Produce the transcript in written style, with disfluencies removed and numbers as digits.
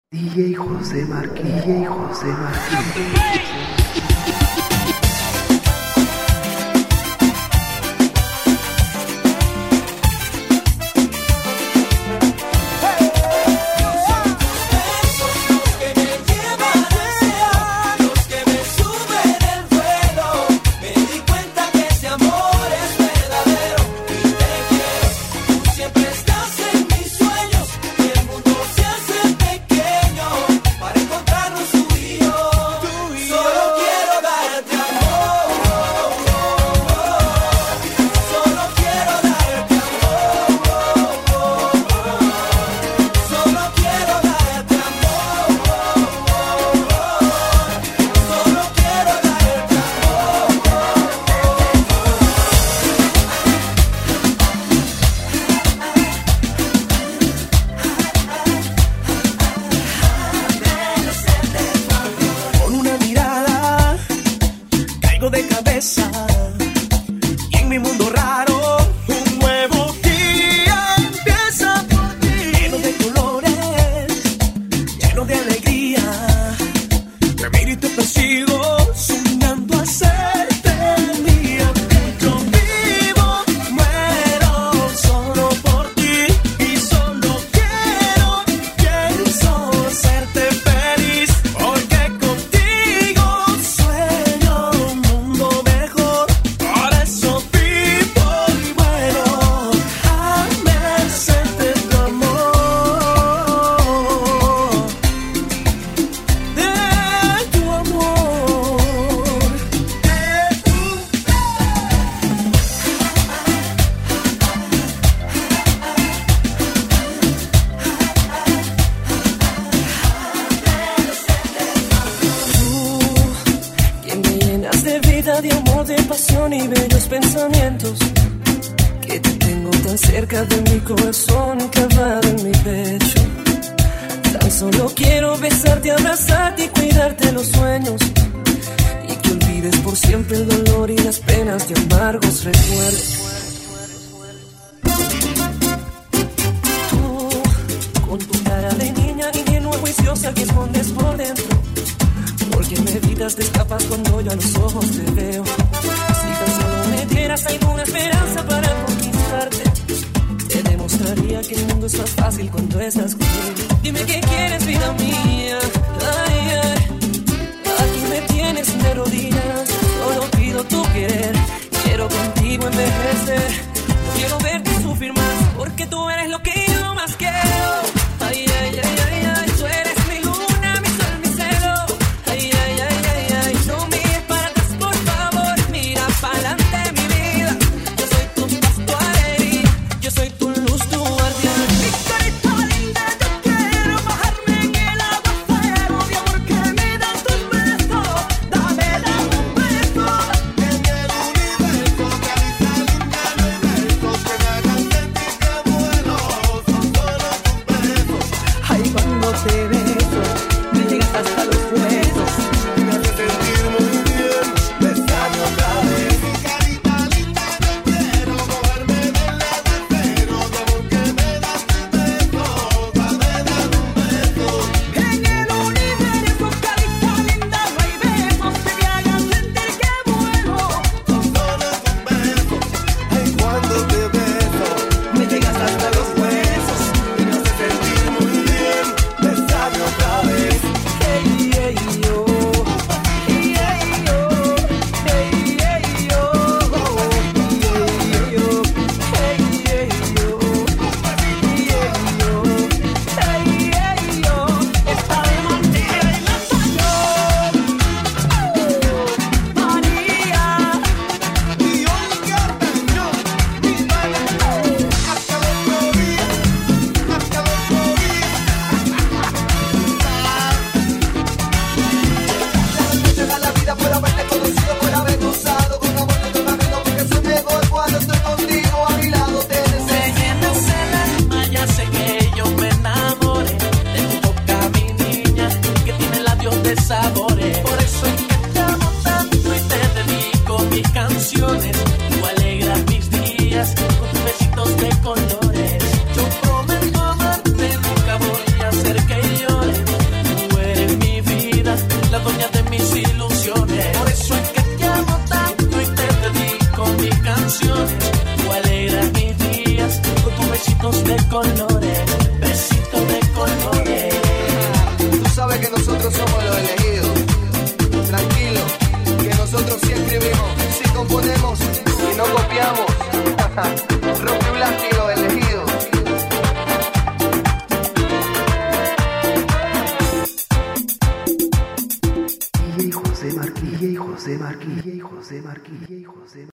DJ José Marquín, DJ José Marquín. De amor, de pasión y bellos pensamientos, que te tengo tan cerca de mi corazón clavado en mi pecho. Tan solo quiero besarte, abrazarte y cuidarte los sueños, y que olvides por siempre el dolor y las penas de amargos recuerdos. Tú, con tu cara de niña ingenua y juiciosa que escondes por dentro, porque en mi vida te escapas cuando yo a los ojos te veo. Si tan solo me dieras alguna esperanza para conquistarte, te demostraría que el mundo es más fácil cuando estás conmigo. Dime qué quieres, vida mía. Ay, ay. Aquí me tienes de rodillas, solo pido tu querer. Quiero contigo envejecer, no quiero verte sufrir más, porque tú eres lo que yo más quiero. Ay, ay, ay, ay, ay. Tú eres mi luna, mi sol, mi cielo. Ay, ay, ay, ay, ay. No mires para atrás, por favor. Mira pa'lante, mi vida. Yo soy tu pastoril, yo soy tu luz, tu guardián. Mi carita linda, yo quiero bajarme en el de colores, besitos de colores. Tú sabes que nosotros somos los elegidos. Tranquilo, que nosotros sí escribimos, sí componemos y no copiamos. Rocky Blanco y los elegidos. DJ José Marquilla y José Marquilla y José Marquilla y José